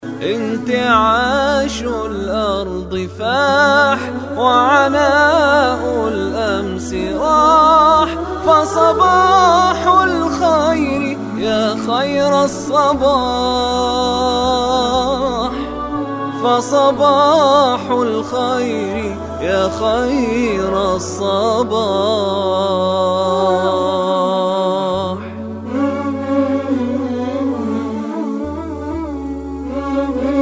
انتعاش الأرض فاح وعناء الأمس راح، فصباح الخير يا خير الصباح، فصباح الخير يا خير الصباح.